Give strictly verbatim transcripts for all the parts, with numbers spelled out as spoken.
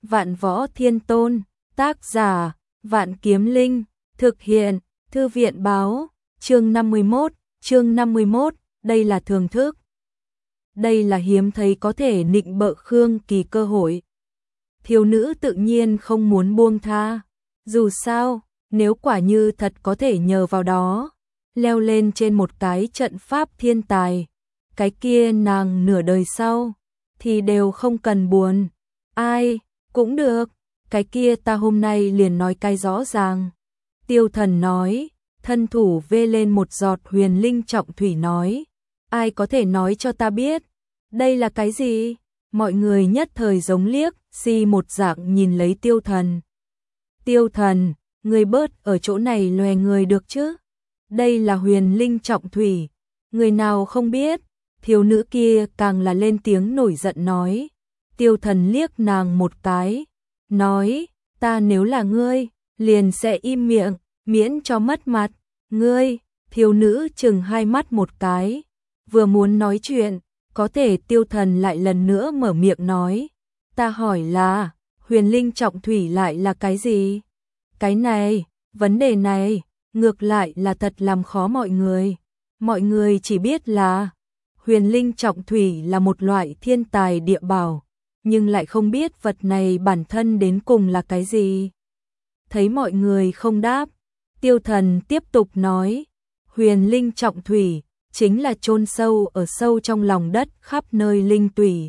Vạn Võ Thiên Tôn, tác giả, Vạn Kiếm Linh, thực hiện, Thư viện báo, chương năm mươi mốt, chương năm mươi mốt, đây là thưởng thức. Đây là hiếm thấy có thể nịnh bợ Khương Kỳ cơ hội. Thiếu nữ tự nhiên không muốn buông tha, dù sao, nếu quả như thật có thể nhờ vào đó, leo lên trên một cái trận pháp thiên tài, cái kia nàng nửa đời sau, thì đều không cần buồn. Ai, cũng được, cái kia ta hôm nay liền nói cái rõ ràng. Tiêu Thần nói, thân thủ vê lên một giọt huyền linh trọng thủy nói, ai có thể nói cho ta biết, đây là cái gì? Mọi người nhất thời giống liếc, si một dạng nhìn lấy Tiêu Thần. Tiêu Thần, người bớt ở chỗ này lòe người được chứ? Đây là huyền linh trọng thủy, người nào không biết? Thiếu nữ kia càng là lên tiếng nổi giận nói. Tiêu Thần liếc nàng một cái, nói, ta nếu là ngươi, liền sẽ im miệng, miễn cho mất mặt. Ngươi, thiếu nữ chừng hai mắt một cái, vừa muốn nói chuyện, có thể Tiêu Thần lại lần nữa mở miệng nói, ta hỏi là, huyền linh trọng thủy lại là cái gì? Cái này, vấn đề này, ngược lại là thật làm khó mọi người. Mọi người chỉ biết là, huyền linh trọng thủy là một loại thiên tài địa bảo, nhưng lại không biết vật này bản thân đến cùng là cái gì. Thấy mọi người không đáp, Tiêu Thần tiếp tục nói, huyền linh trọng thủy chính là chôn sâu ở sâu trong lòng đất khắp nơi linh tủy.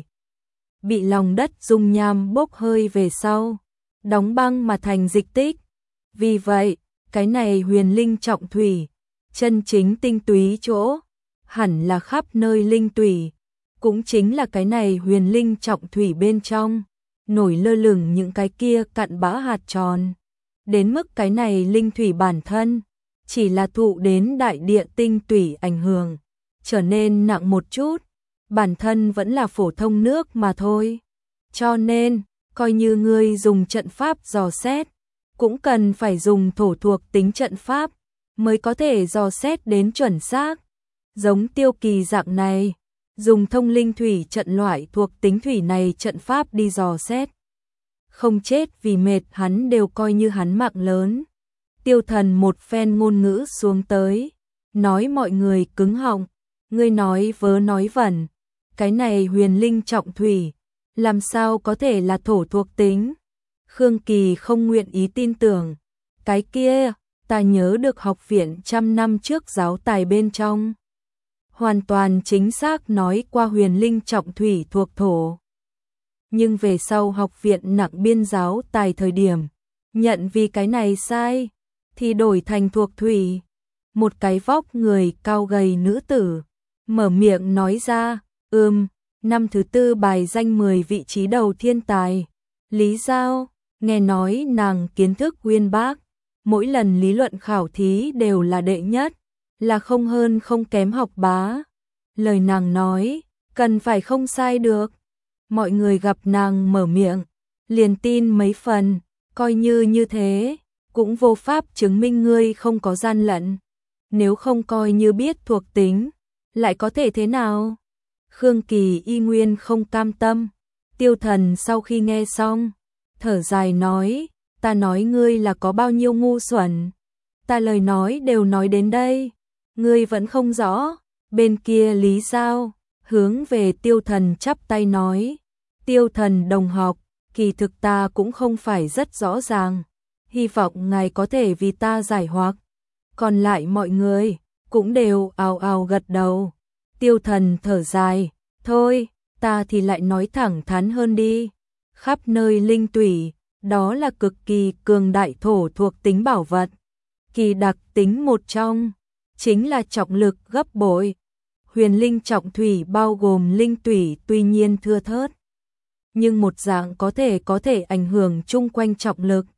Bị lòng đất dung nham bốc hơi về sau, đóng băng mà thành dịch tích. Vì vậy, cái này huyền linh trọng thủy, chân chính tinh túy chỗ, hẳn là khắp nơi linh tủy. Cũng chính là cái này huyền linh trọng thủy bên trong, nổi lơ lửng những cái kia cặn bã hạt tròn. Đến mức cái này linh thủy bản thân, chỉ là thụ đến đại địa tinh tủy ảnh hưởng, trở nên nặng một chút, bản thân vẫn là phổ thông nước mà thôi. Cho nên, coi như ngươi dùng trận pháp dò xét, cũng cần phải dùng thổ thuộc tính trận pháp, mới có thể dò xét đến chuẩn xác. Giống Tiêu Kỳ dạng này, dùng thông linh thủy trận loại thuộc tính thủy này trận pháp đi dò xét. Không chết vì mệt hắn đều coi như hắn mạng lớn. Tiêu Thần một phen ngôn ngữ xuống tới, nói mọi người cứng họng, ngươi nói vớ nói vẩn, cái này huyền linh trọng thủy, làm sao có thể là thổ thuộc tính? Khương Kỳ không nguyện ý tin tưởng, cái kia, ta nhớ được học viện trăm năm trước giáo tài bên trong. Hoàn toàn chính xác nói qua huyền linh trọng thủy thuộc thổ. Nhưng về sau học viện nặng biên giáo tài thời điểm, nhận vì cái này sai, thì đổi thành thuộc thủy. Một cái vóc người cao gầy nữ tử, mở miệng nói ra, ừm, năm thứ tư bài danh mười vị trí đầu thiên tài. Lý Giao, nghe nói nàng kiến thức uyên bác, mỗi lần lý luận khảo thí đều là đệ nhất, là không hơn không kém học bá. Lời nàng nói, cần phải không sai được. Mọi người gặp nàng mở miệng, liền tin mấy phần, coi như như thế, cũng vô pháp chứng minh ngươi không có gian lận. Nếu không coi như biết thuộc tính, lại có thể thế nào? Khương Kỳ y nguyên không cam tâm. Tiêu Thần sau khi nghe xong, thở dài nói, ta nói ngươi là có bao nhiêu ngu xuẩn. Ta lời nói đều nói đến đây, ngươi vẫn không rõ. Bên kia Lý Giao, hướng về Tiêu Thần chắp tay nói, Tiêu Thần đồng học, kỳ thực ta cũng không phải rất rõ ràng, hy vọng ngài có thể vì ta giải hoặc. Còn lại mọi người, cũng đều ào ào gật đầu. Tiêu Thần thở dài, thôi, ta thì lại nói thẳng thắn hơn đi. Khắp nơi linh tủy, đó là cực kỳ cường đại thổ thuộc tính bảo vật. Kỳ đặc tính một trong, chính là trọng lực gấp bội. Huyền linh trọng thủy bao gồm linh tủy tuy nhiên thưa thớt, nhưng một dạng có thể có thể ảnh hưởng chung quanh trọng lực.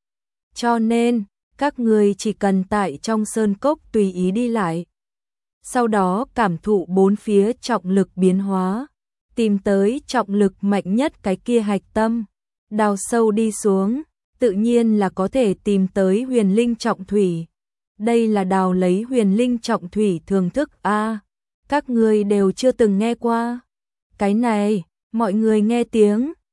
Cho nên, các người chỉ cần tại trong sơn cốc tùy ý đi lại. Sau đó cảm thụ bốn phía trọng lực biến hóa, tìm tới trọng lực mạnh nhất cái kia hạch tâm, đào sâu đi xuống, tự nhiên là có thể tìm tới huyền linh trọng thủy. Đây là đào lấy huyền linh trọng thủy thường thức a, các người đều chưa từng nghe qua. Cái này, mọi người nghe tiếng,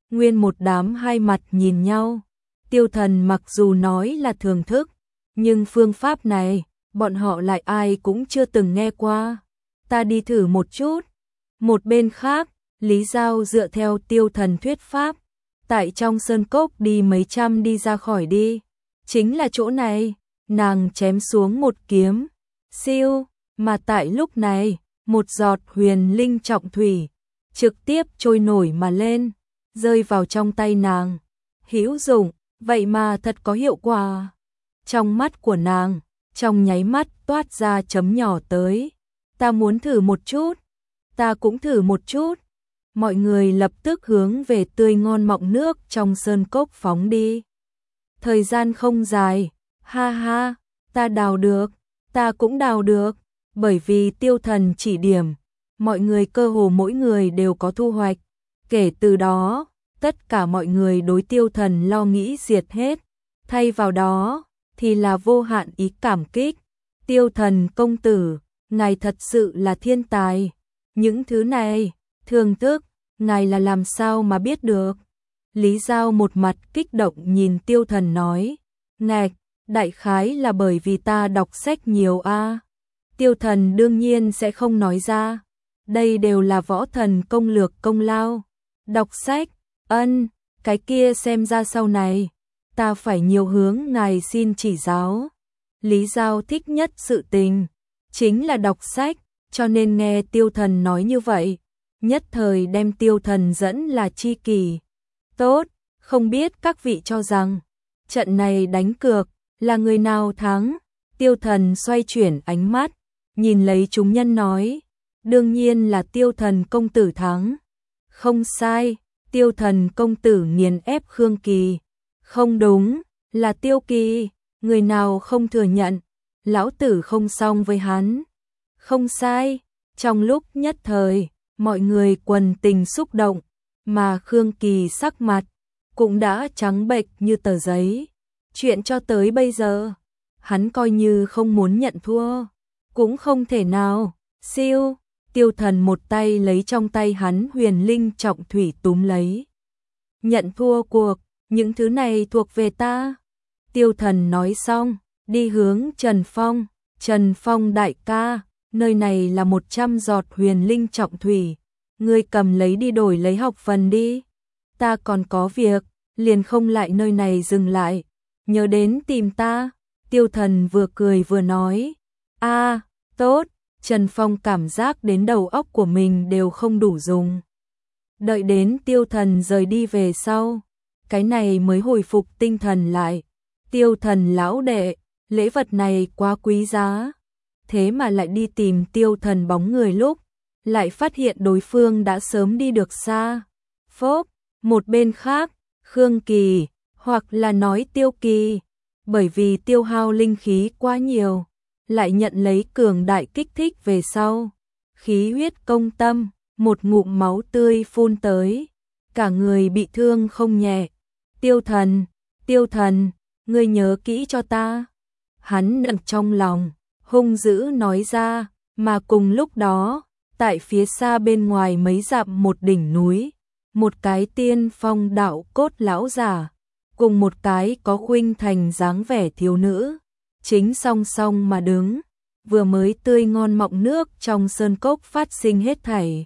Nguyên một đám hai mặt nhìn nhau. Tiêu Thần mặc dù nói là thưởng thức, nhưng phương pháp này, bọn họ lại ai cũng chưa từng nghe qua. Ta đi thử một chút. Một bên khác, Lý Giao dựa theo Tiêu Thần thuyết pháp, tại trong sơn cốc đi mấy trăm đi ra khỏi đi. Chính là chỗ này, nàng chém xuống một kiếm. Siêu, mà tại lúc này, một giọt huyền linh trọng thủy, trực tiếp trôi nổi mà lên, rơi vào trong tay nàng. Hữu dụng, vậy mà thật có hiệu quả. Trong mắt của nàng, trong nháy mắt toát ra chấm nhỏ tới. Ta muốn thử một chút. Ta cũng thử một chút. Mọi người lập tức hướng về tươi ngon mọng nước trong sơn cốc phóng đi. Thời gian không dài, ha ha, ta đào được, ta cũng đào được, bởi vì Tiêu Thần chỉ điểm, mọi người cơ hồ mỗi người đều có thu hoạch. Kể từ đó, tất cả mọi người đối Tiêu Thần lo nghĩ diệt hết, thay vào đó thì là vô hạn ý cảm kích. Tiêu Thần công tử, ngài thật sự là thiên tài. Những thứ này, thường thức, ngài là làm sao mà biết được? Lý Giao một mặt kích động nhìn Tiêu Thần nói, ngạch, đại khái là bởi vì ta đọc sách nhiều a. Tiêu Thần đương nhiên sẽ không nói ra, đây đều là võ thần công lược công lao. Đọc sách, ân, cái kia xem ra sau này, ta phải nhiều hướng ngài xin chỉ giáo. Lý Giao thích nhất sự tình, chính là đọc sách, cho nên nghe Tiêu Thần nói như vậy, nhất thời đem Tiêu Thần dẫn là chi kỷ. Tốt, không biết các vị cho rằng, trận này đánh cược, là người nào thắng? Tiêu Thần xoay chuyển ánh mắt, nhìn lấy chúng nhân nói, đương nhiên là Tiêu Thần công tử thắng. Không sai, Tiêu Thần công tử nghiền ép Khương Kỳ. Không đúng, là Tiêu Kỳ, người nào không thừa nhận, lão tử không xong với hắn. Không sai, trong lúc nhất thời, mọi người quần tình xúc động, mà Khương Kỳ sắc mặt cũng đã trắng bệch như tờ giấy. Chuyện cho tới bây giờ, hắn coi như không muốn nhận thua, cũng không thể nào. Siêu, Tiêu Thần một tay lấy trong tay hắn huyền linh trọng thủy túm lấy. Nhận thua cuộc, những thứ này thuộc về ta. Tiêu Thần nói xong, đi hướng Trần Phong. Trần Phong đại ca, nơi này là một trăm giọt huyền linh trọng thủy, ngươi cầm lấy đi đổi lấy học phần đi. Ta còn có việc, liền không lại nơi này dừng lại, nhớ đến tìm ta. Tiêu Thần vừa cười vừa nói, a, à, tốt. Trần Phong cảm giác đến đầu óc của mình đều không đủ dùng. Đợi đến Tiêu Thần rời đi về sau, cái này mới hồi phục tinh thần lại. Tiêu Thần lão đệ, lễ vật này quá quý giá. Thế mà lại đi tìm Tiêu Thần bóng người lúc, lại phát hiện đối phương đã sớm đi được xa. Phốp, một bên khác, Khương Kỳ, hoặc là nói Tiêu Kỳ, bởi vì tiêu hao linh khí quá nhiều, lại nhận lấy cường đại kích thích về sau. Khí huyết công tâm, một ngụm máu tươi phun tới, cả người bị thương không nhẹ. Tiêu Thần, Tiêu Thần, ngươi nhớ kỹ cho ta. Hắn nặng trong lòng, hung dữ nói ra, mà cùng lúc đó, tại phía xa bên ngoài mấy dặm một đỉnh núi, một cái tiên phong đạo cốt lão giả, cùng một cái có khuynh thành dáng vẻ thiếu nữ, chính song song mà đứng, vừa mới tươi ngon mọng nước trong sơn cốc phát sinh hết thảy.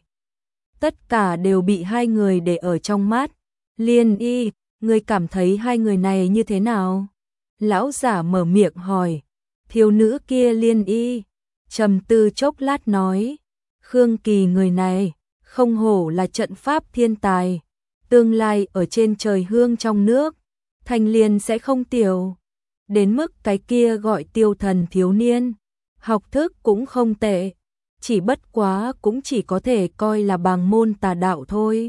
Tất cả đều bị hai người để ở trong mắt. Liên Y, ngươi cảm thấy hai người này như thế nào? Lão giả mở miệng hỏi. Thiếu nữ kia Liên Y, trầm tư chốc lát nói, Khương Kỳ người này, không hổ là trận pháp thiên tài, tương lai ở trên trời hương trong nước, thành liền sẽ không tiểu. Đến mức cái kia gọi Tiêu Thần thiếu niên, học thức cũng không tệ, chỉ bất quá cũng chỉ có thể coi là bàng môn tà đạo thôi.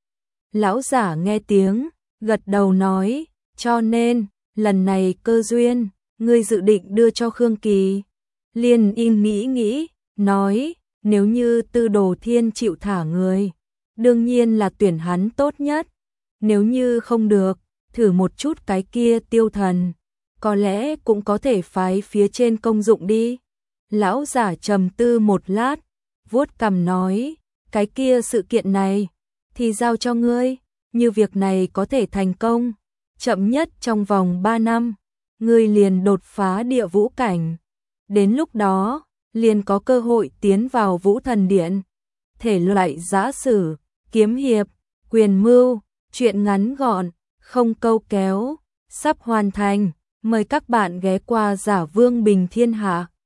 Lão giả nghe tiếng, gật đầu nói, cho nên, lần này cơ duyên, ngươi dự định đưa cho Khương Kỳ. Liên Y nghĩ nghĩ, nói, nếu như Tư Đồ Thiên chịu thả người, đương nhiên là tuyển hắn tốt nhất. Nếu như không được, thử một chút cái kia Tiêu Thần, có lẽ cũng có thể phái phía trên công dụng đi. Lão giả trầm tư một lát, vuốt cằm nói, cái kia sự kiện này, thì giao cho ngươi. như việc này có thể thành công, chậm nhất trong vòng ba năm, ngươi liền đột phá địa vũ cảnh. Đến lúc đó, liền có cơ hội tiến vào Vũ Thần Điện. Thể loại giã sử, kiếm hiệp, quyền mưu, truyện ngắn gọn, không câu kéo, sắp hoàn thành. Mời các bạn ghé qua Giả Vương Bình Thiên Hạ.